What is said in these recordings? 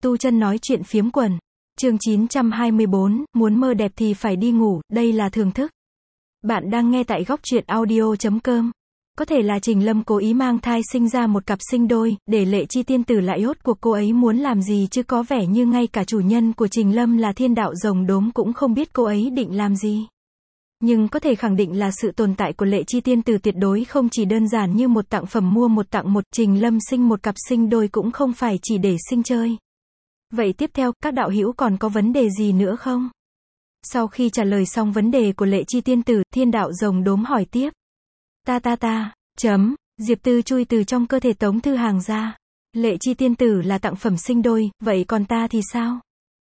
Tu chân nói chuyện phiếm quần. Chương 924, muốn mơ đẹp thì phải đi ngủ, đây là thưởng thức. Bạn đang nghe tại góc truyện audio.com. Có thể là Trình Lâm cố ý mang thai sinh ra một cặp sinh đôi, để Lệ Chi tiên tử lại hốt cuộc cô ấy muốn làm gì chứ có vẻ như ngay cả chủ nhân của Trình Lâm là Thiên Đạo Rồng Đốm cũng không biết cô ấy định làm gì. Nhưng có thể khẳng định là sự tồn tại của Lệ Chi tiên tử tuyệt đối không chỉ đơn giản như một tặng phẩm mua một tặng một, Trình Lâm sinh một cặp sinh đôi cũng không phải chỉ để sinh chơi. Vậy tiếp theo, các đạo hữu còn có vấn đề gì nữa không? Sau khi trả lời xong vấn đề của Lệ Chi tiên tử, Thiên Đạo Rồng Đốm hỏi tiếp. Diệp Tư chui từ trong cơ thể Tống Thư Hàng ra. Lệ Chi tiên tử là tặng phẩm sinh đôi, vậy còn ta thì sao?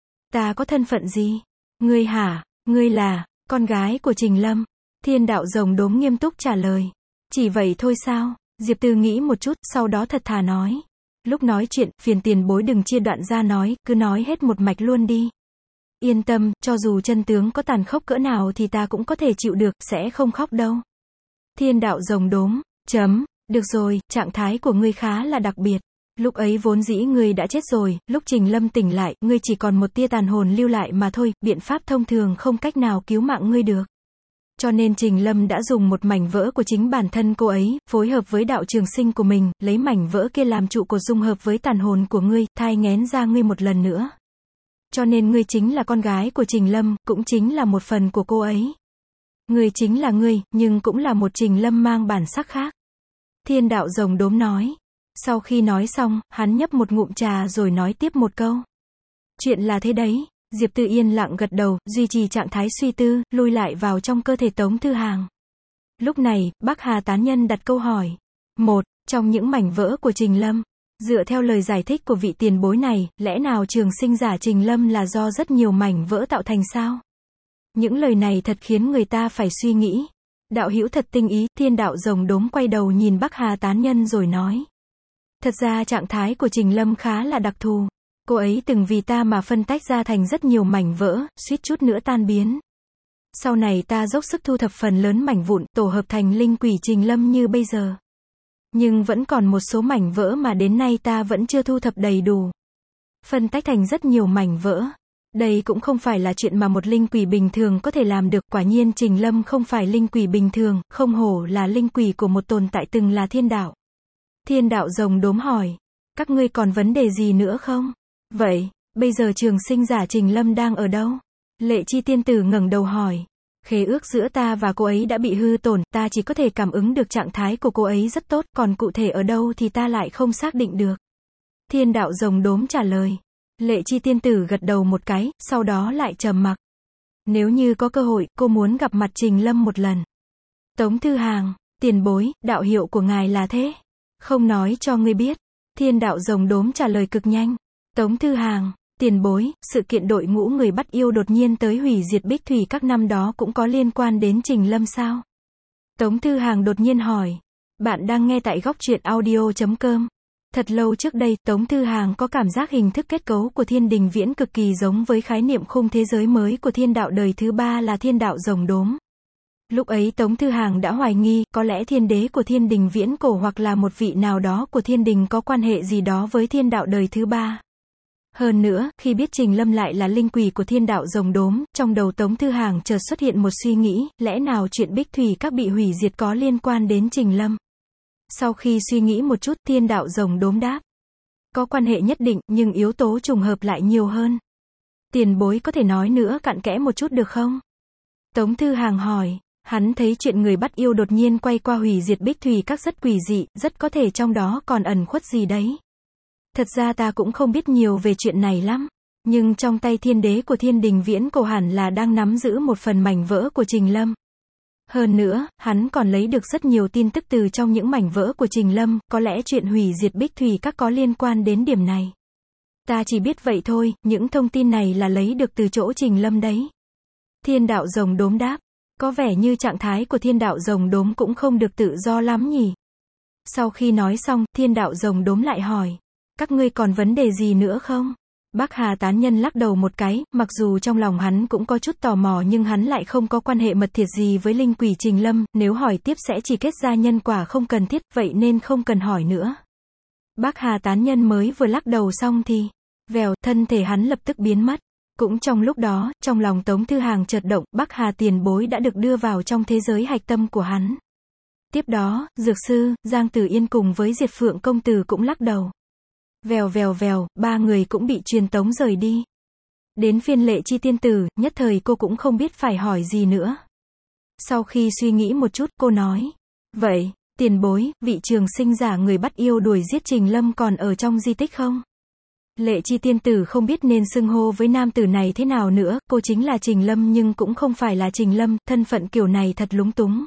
Ta có thân phận gì? Ngươi hả? Ngươi là con gái của Trình Lâm. Thiên Đạo Rồng Đốm nghiêm túc trả lời. Chỉ vậy thôi sao? Diệp Tư nghĩ một chút, sau đó thật thà nói. Lúc nói chuyện, phiền tiền bối đừng chia đoạn ra nói, cứ nói hết một mạch luôn đi. Yên tâm, cho dù chân tướng có tàn khốc cỡ nào thì ta cũng có thể chịu được, sẽ không khóc đâu. Thiên Đạo Rồng Đốm. Được rồi, trạng thái của ngươi khá là đặc biệt. Lúc ấy vốn dĩ ngươi đã chết rồi, lúc Trình Lâm tỉnh lại, ngươi chỉ còn một tia tàn hồn lưu lại mà thôi, biện pháp thông thường không cách nào cứu mạng ngươi được. Cho nên Trình Lâm đã dùng một mảnh vỡ của chính bản thân cô ấy, phối hợp với đạo trường sinh của mình, lấy mảnh vỡ kia làm trụ cột dung hợp với tàn hồn của ngươi, thai nghén ra ngươi một lần nữa. Cho nên ngươi chính là con gái của Trình Lâm, cũng chính là một phần của cô ấy. Ngươi chính là ngươi, nhưng cũng là một Trình Lâm mang bản sắc khác. Thiên Đạo Rồng Đốm nói. Sau khi nói xong, hắn nhấp một ngụm trà rồi nói tiếp một câu. Chuyện là thế đấy. Diệp Tư yên lặng gật đầu, duy trì trạng thái suy tư, lui lại vào trong cơ thể Tống Thư Hàng. Lúc này, Bắc Hà tán nhân đặt câu hỏi. Trong những mảnh vỡ của Trình Lâm, dựa theo lời giải thích của vị tiền bối này, lẽ nào trường sinh giả Trình Lâm là do rất nhiều mảnh vỡ tạo thành sao? Những lời này thật khiến người ta phải suy nghĩ. Đạo hữu thật tinh ý, Thiên Đạo Rồng Đốm quay đầu nhìn Bắc Hà tán nhân rồi nói. Thật ra trạng thái của Trình Lâm khá là đặc thù. Cô ấy từng vì ta mà phân tách ra thành rất nhiều mảnh vỡ, suýt chút nữa tan biến. Sau này ta dốc sức thu thập phần lớn mảnh vụn, tổ hợp thành linh quỷ Trình Lâm như bây giờ. Nhưng vẫn còn một số mảnh vỡ mà đến nay ta vẫn chưa thu thập đầy đủ. Phân tách thành rất nhiều mảnh vỡ. Đây cũng không phải là chuyện mà một linh quỷ bình thường có thể làm được, quả nhiên Trình Lâm không phải linh quỷ bình thường, không hổ là linh quỷ của một tồn tại từng là thiên đạo. Thiên Đạo Rồng Đốm hỏi, các ngươi còn vấn đề gì nữa không? Vậy, bây giờ trường sinh giả Trình Lâm đang ở đâu? Lệ Chi tiên tử ngẩng đầu hỏi. Khế ước giữa ta và cô ấy đã bị hư tổn, ta chỉ có thể cảm ứng được trạng thái của cô ấy rất tốt, còn cụ thể ở đâu thì ta lại không xác định được. Thiên Đạo Rồng Đốm trả lời. Lệ Chi tiên tử gật đầu một cái, sau đó lại trầm mặc. Nếu như có cơ hội, cô muốn gặp mặt Trình Lâm một lần. Tống Thư Hàng, tiền bối, đạo hiệu của ngài là thế. Không nói cho ngươi biết. Thiên Đạo Rồng Đốm trả lời cực nhanh. Tống Thư Hàng, tiền bối, sự kiện đội ngũ người bắt yêu đột nhiên tới hủy diệt Bích Thủy các năm đó cũng có liên quan đến Trình Lâm sao? Tống Thư Hàng đột nhiên hỏi. Bạn đang nghe tại góc truyện audio.com. Thật lâu trước đây, Tống Thư Hàng có cảm giác hình thức kết cấu của Thiên Đình Viễn cực kỳ giống với khái niệm khung thế giới mới của thiên đạo đời thứ ba là Thiên Đạo Rồng Đốm. Lúc ấy Tống Thư Hàng đã hoài nghi, có lẽ thiên đế của Thiên Đình Viễn cổ hoặc là một vị nào đó của thiên đình có quan hệ gì đó với thiên đạo đời thứ ba. Hơn nữa, khi biết Trình Lâm lại là linh quỷ của Thiên Đạo Rồng Đốm, trong đầu Tống Thư Hàng chợt xuất hiện một suy nghĩ, lẽ nào chuyện Bích Thủy các bị hủy diệt có liên quan đến Trình Lâm? Sau khi suy nghĩ một chút, Thiên Đạo Rồng Đốm đáp. Có quan hệ nhất định, nhưng yếu tố trùng hợp lại nhiều hơn. Tiền bối có thể nói nữa cặn kẽ một chút được không? Tống Thư Hàng hỏi. Hắn thấy chuyện người bắt yêu đột nhiên quay qua hủy diệt Bích Thủy các rất quỷ dị, rất có thể trong đó còn ẩn khuất gì đấy. Thật ra ta cũng không biết nhiều về chuyện này lắm. Nhưng trong tay thiên đế của Thiên Đình Viễn cổ hẳn là đang nắm giữ một phần mảnh vỡ của Trình Lâm. Hơn nữa, hắn còn lấy được rất nhiều tin tức từ trong những mảnh vỡ của Trình Lâm, có lẽ chuyện hủy diệt Bích Thủy các có liên quan đến điểm này. Ta chỉ biết vậy thôi, những thông tin này là lấy được từ chỗ Trình Lâm đấy. Thiên Đạo Rồng Đốm đáp. Có vẻ như trạng thái của Thiên Đạo Rồng Đốm cũng không được tự do lắm nhỉ. Sau khi nói xong, Thiên Đạo Rồng Đốm lại hỏi. Các ngươi còn vấn đề gì nữa không? Bắc Hà tán nhân lắc đầu một cái, mặc dù trong lòng hắn cũng có chút tò mò nhưng hắn lại không có quan hệ mật thiết gì với linh quỷ Trình Lâm, nếu hỏi tiếp sẽ chỉ kết ra nhân quả không cần thiết, vậy nên không cần hỏi nữa. Bắc Hà tán nhân mới vừa lắc đầu xong thì, Vèo, thân thể hắn lập tức biến mất. Cũng trong lúc đó, trong lòng Tống Thư Hàng chợt động, Bắc Hà tiền bối đã được đưa vào trong thế giới hạch tâm của hắn. Tiếp đó, Dược Sư, Giang Tử Yên cùng với Diệt Phượng công tử cũng lắc đầu. Vèo vèo vèo, ba người cũng bị truyền tống rời đi. Đến phiên Lệ Chi tiên tử, nhất thời cô cũng không biết phải hỏi gì nữa. Sau khi suy nghĩ một chút, cô nói. Vậy, tiền bối, vị trường sinh giả người bắt yêu đuổi giết Trình Lâm còn ở trong di tích không? Lệ Chi tiên tử không biết nên xưng hô với nam tử này thế nào nữa, cô chính là Trình Lâm nhưng cũng không phải là Trình Lâm, thân phận kiểu này thật lúng túng.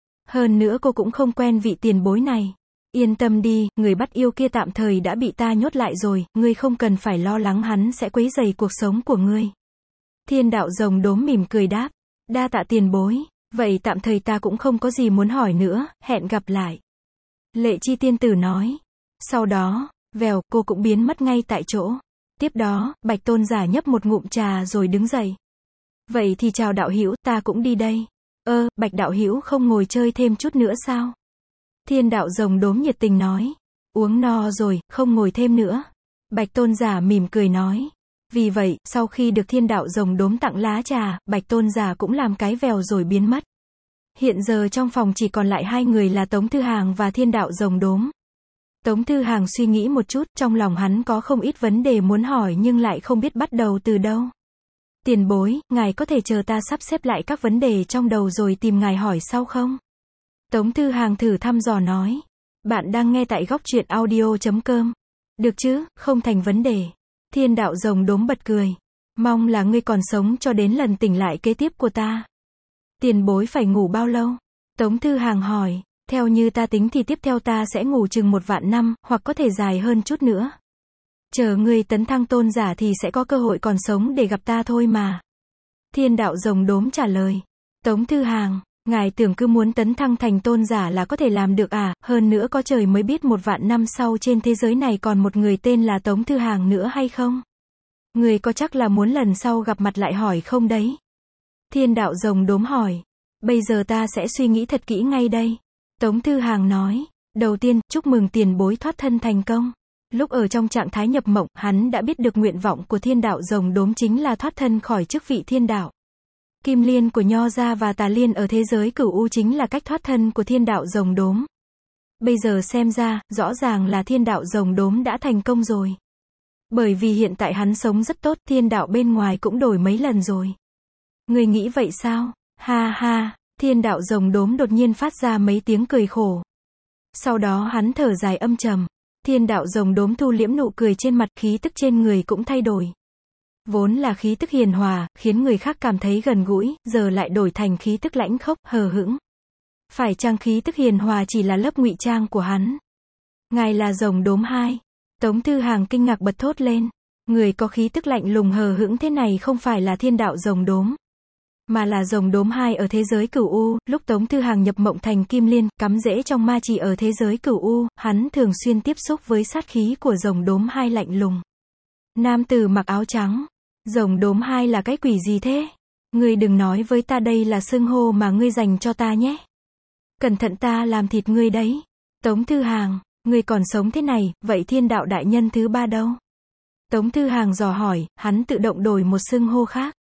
Hơn nữa cô cũng không quen vị tiền bối này. Yên tâm đi, người bắt yêu kia tạm thời đã bị ta nhốt lại rồi, ngươi không cần phải lo lắng hắn sẽ quấy rầy cuộc sống của ngươi. Thiên đạo rồng đốm mỉm cười đáp. Đa tạ tiền bối, vậy tạm thời ta cũng không có gì muốn hỏi nữa, hẹn gặp lại. Lệ Chi tiên tử nói. Sau đó, vèo, cô cũng biến mất ngay tại chỗ. Tiếp đó, Bạch Tôn giả nhấp một ngụm trà rồi đứng dậy. Vậy thì chào đạo hữu, ta cũng đi đây. Bạch đạo hữu không ngồi chơi thêm chút nữa sao? Thiên đạo rồng đốm nhiệt tình nói. Uống no rồi, không ngồi thêm nữa. Bạch Tôn giả mỉm cười nói. Vì vậy, sau khi được thiên đạo rồng đốm tặng lá trà, Bạch Tôn giả cũng làm cái vèo rồi biến mất. Hiện giờ trong phòng chỉ còn lại hai người là Tống Thư Hàng và thiên đạo rồng đốm. Tống Thư Hàng suy nghĩ một chút, trong lòng hắn có không ít vấn đề muốn hỏi nhưng lại không biết bắt đầu từ đâu. Tiền bối, ngài có thể chờ ta sắp xếp lại các vấn đề trong đầu rồi tìm ngài hỏi sau không? Tống Thư Hàng thử thăm dò nói. Bạn đang nghe tại Góc Truyện Audio.com. Được chứ, không thành vấn đề. Thiên đạo rồng đốm bật cười. Mong là ngươi còn sống cho đến lần tỉnh lại kế tiếp của ta. Tiền bối phải ngủ bao lâu? Tống Thư Hàng hỏi. Theo như ta tính thì tiếp theo ta sẽ ngủ chừng 1.000 năm, hoặc có thể dài hơn chút nữa. Chờ ngươi tấn thăng tôn giả thì sẽ có cơ hội còn sống để gặp ta thôi mà. Thiên đạo rồng đốm trả lời. Tống Thư Hàng, ngài tưởng cứ muốn tấn thăng thành tôn giả là có thể làm được à? Hơn nữa có trời mới biết 1.000 năm sau trên thế giới này còn một người tên là Tống Thư Hàng nữa hay không? Người có chắc là muốn lần sau gặp mặt lại hỏi không đấy? Thiên đạo rồng đốm hỏi. Bây giờ ta sẽ suy nghĩ thật kỹ ngay đây. Tống Thư Hàng nói. Đầu tiên, chúc mừng tiền bối thoát thân thành công. Lúc ở trong trạng thái nhập mộng, hắn đã biết được nguyện vọng của thiên đạo rồng đốm chính là thoát thân khỏi chức vị thiên đạo. Kim liên của Nho gia và Tà liên ở thế giới Cửu U chính là cách thoát thân của thiên đạo rồng đốm. Bây giờ xem ra, rõ ràng là thiên đạo rồng đốm đã thành công rồi. Bởi vì hiện tại hắn sống rất tốt, thiên đạo bên ngoài cũng đổi mấy lần rồi. Người nghĩ vậy sao? Ha ha, thiên đạo rồng đốm đột nhiên phát ra mấy tiếng cười khổ. Sau đó hắn thở dài âm trầm. Thiên đạo rồng đốm thu liễm nụ cười trên mặt, khí tức trên người cũng thay đổi. Vốn là khí tức hiền hòa, khiến người khác cảm thấy gần gũi, giờ lại đổi thành khí tức lãnh khốc, hờ hững. Phải chăng khí tức hiền hòa chỉ là lớp ngụy trang của hắn? Ngài là rồng đốm 2. Tống Thư Hàng kinh ngạc bật thốt lên. Người có khí tức lạnh lùng hờ hững thế này không phải là thiên đạo rồng đốm, mà là rồng đốm 2 ở thế giới Cửu U. Lúc Tống Thư Hàng nhập mộng thành Kim Liên, cắm rễ trong ma trì ở thế giới Cửu U, hắn thường xuyên tiếp xúc với sát khí của rồng đốm 2 lạnh lùng. Nam tử mặc áo trắng. Rồng đốm 2 là cái quỷ gì thế? Ngươi đừng nói với ta đây là xưng hô mà ngươi dành cho ta nhé. Cẩn thận ta làm thịt ngươi đấy. Tống Thư Hàng, ngươi còn sống thế này, vậy thiên đạo đại nhân thứ 3 đâu? Tống Thư Hàng dò hỏi, hắn tự động đổi một xưng hô khác.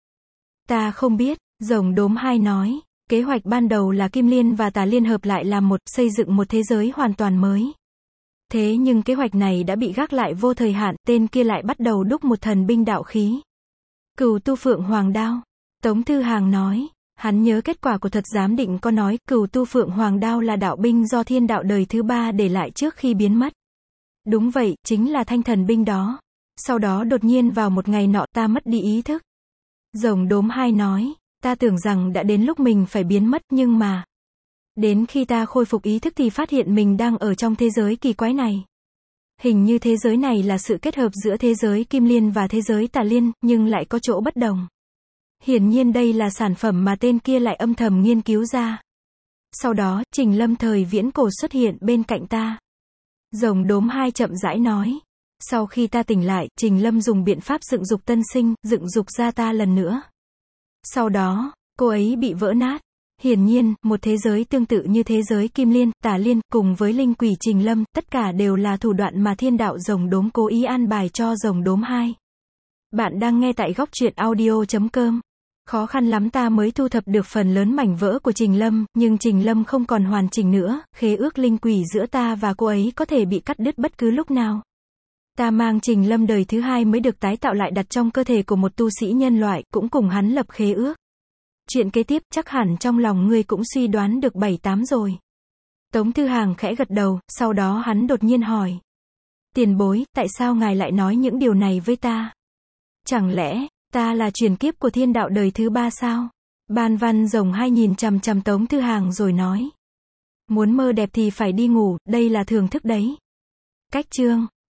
Ta không biết, rồng đốm 2 nói. Kế hoạch ban đầu là Kim Liên và Tà liên hợp lại làm một, xây dựng một thế giới hoàn toàn mới. Thế nhưng kế hoạch này đã bị gác lại vô thời hạn, tên kia lại bắt đầu đúc một thần binh đạo khí. Cửu tu phượng hoàng đao. Tống Thư Hàng nói. Hắn nhớ kết quả của thuật giám định có nói, cửu tu phượng hoàng đao là đạo binh do thiên đạo đời thứ 3 để lại trước khi biến mất. Đúng vậy, chính là thanh thần binh đó. Sau đó đột nhiên vào một ngày nọ ta mất đi ý thức. Rồng đốm 2 nói. Ta tưởng rằng đã đến lúc mình phải biến mất nhưng mà. Đến khi ta khôi phục ý thức thì phát hiện mình đang ở trong thế giới kỳ quái này. Hình như thế giới này là sự kết hợp giữa thế giới Kim Liên và thế giới Tà liên, nhưng lại có chỗ bất đồng. Hiển nhiên đây là sản phẩm mà tên kia lại âm thầm nghiên cứu ra. Sau đó, Trình Lâm thời viễn cổ xuất hiện bên cạnh ta. Rồng đốm 2 chậm rãi nói. Sau khi ta tỉnh lại, Trình Lâm dùng biện pháp dựng dục tân sinh, dựng dục ra ta lần nữa. Sau đó, cô ấy bị vỡ nát. Hiển nhiên, một thế giới tương tự như thế giới Kim Liên, Tà liên, cùng với linh quỷ Trình Lâm, tất cả đều là thủ đoạn mà thiên đạo rồng đốm cố ý an bài cho rồng đốm 2. Bạn đang nghe tại góc truyện audio.com. Khó khăn lắm ta mới thu thập được phần lớn mảnh vỡ của Trình Lâm, nhưng Trình Lâm không còn hoàn chỉnh nữa, khế ước linh quỷ giữa ta và cô ấy có thể bị cắt đứt bất cứ lúc nào. Ta mang Trình Lâm đời thứ hai mới được tái tạo lại đặt trong cơ thể của một tu sĩ nhân loại, cũng cùng hắn lập khế ước. Chuyện kế tiếp chắc hẳn trong lòng ngươi cũng suy đoán được 7-8 rồi. Tống Thư Hàng khẽ gật đầu, sau đó hắn đột nhiên hỏi. Tiền bối, tại sao ngài lại nói những điều này với ta? Chẳng lẽ, ta là truyền kiếp của thiên đạo đời thứ ba sao? Ban Văn Rồng hai nhìn chằm chằm Tống Thư Hàng rồi nói. Muốn mơ đẹp thì phải đi ngủ, đây là thường thức đấy. Cách chương